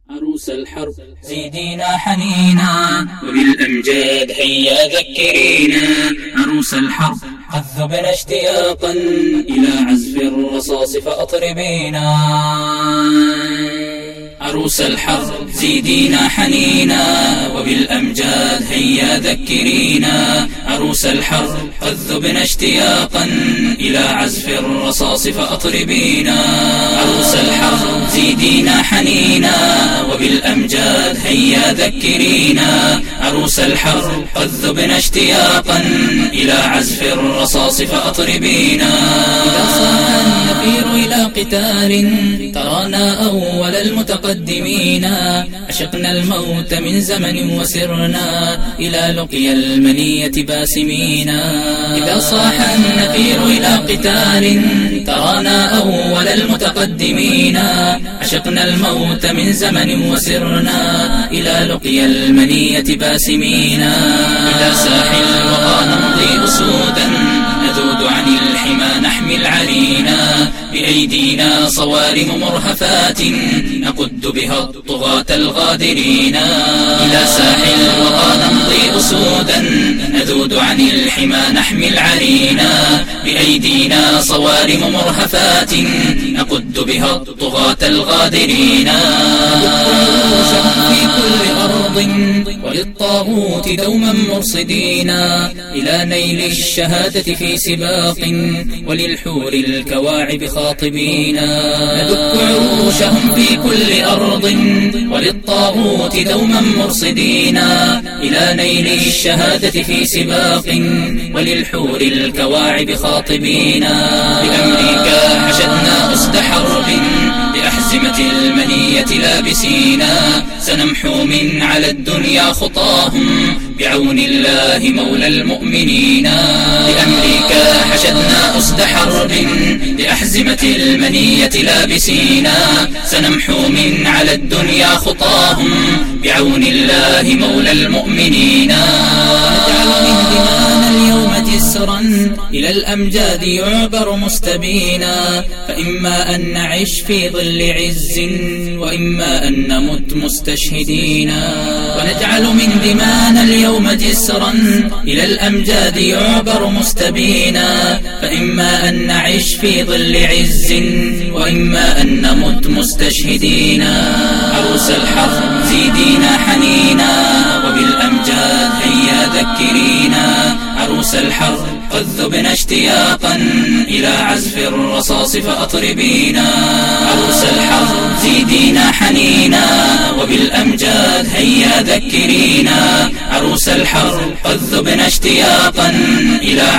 عروس الحرب زيدينا حنينا، وبالأمجاد هيا ذكرينا. عروس الحرب قد ذبنا اشتياقا إلى عزف الرصاص فأطربينا. عروس الحرب زيدينا حنينا، وبالأمجاد هيا ذكرينا. عروس الحرب قد ذبنا اشتياقا إلى عزف الرصاص فأطربينا. عروس الحرب زيدينا حنينا، وبالأمجاد هيا ذكرينا. عروس الحرب قد ذبنا اشتياقا إلى عزف الرصاص فأطربينا. إذا صاح النفير إلى قتال ترانا أول المتقدمين، عشقنا الموت من زمن وسرنا إلى لقيا المنية باسمين. إذا صاح النفير إلى قتال ترانا أول المتقدمين، عشقنا الموت من زمن وسرنا إلى لقيا المنية باسمين. إلى ساحل الوغى نمضي أسودا نذود عن الحمى نحمل علينا. بأيدينا صوارم مرهفات نقد بها الطغاة الغادرين. إلى ساحل الوغى نمضي أسودا نذود عن الحمى نحمل علينا. بأيدينا صوارم مرهفات نقد بها الطغاة الغادرين. في كل أرض وللطاغوت دوما مرصدين إلى نيل الشهادة في سباق وللحور الكواعب خاطبين. ندك عروشهم في كل أرض وللطاغوت دوما مرصدين إلى نيل الشهادة في سباق وللحور الكواعب خاطبين. بأمريكا حشدنا أسد حرب بأحزمة المنية لابسينا. سنمحو من على الدنيا خطاهم بعون الله مولى المؤمنين. بأمريكا حشدنا أسد حرب بأحزمة المنية لابسينا. سنمحو من على الدنيا خطاهم بعون الله مولى المؤمنين. نجعل من دمانا اليوم جسرا إلى الأمجاد يعبر مستبينا. فإما أن نعيش في ظل عز وإما أن نمت مستشهدين. ونجعل من دمانا اليوم جسرا إلى الأمجاد يعبر مستبينا. فإما أن نعيش في ظل عز وإما أن نمت مستشهدين. عروس الحرب زيدينا حنينا، وبالأمجاد هيا ذكرينا. عروس الحرب قد ذبنا اشتياقا إلى عزف الرصاص فأطربينا. عروس الحرب زيدينا حنينا، وبالأمجاد هيا ذكرينا. عروس الحرب قد ذبنا اشتياقا إلى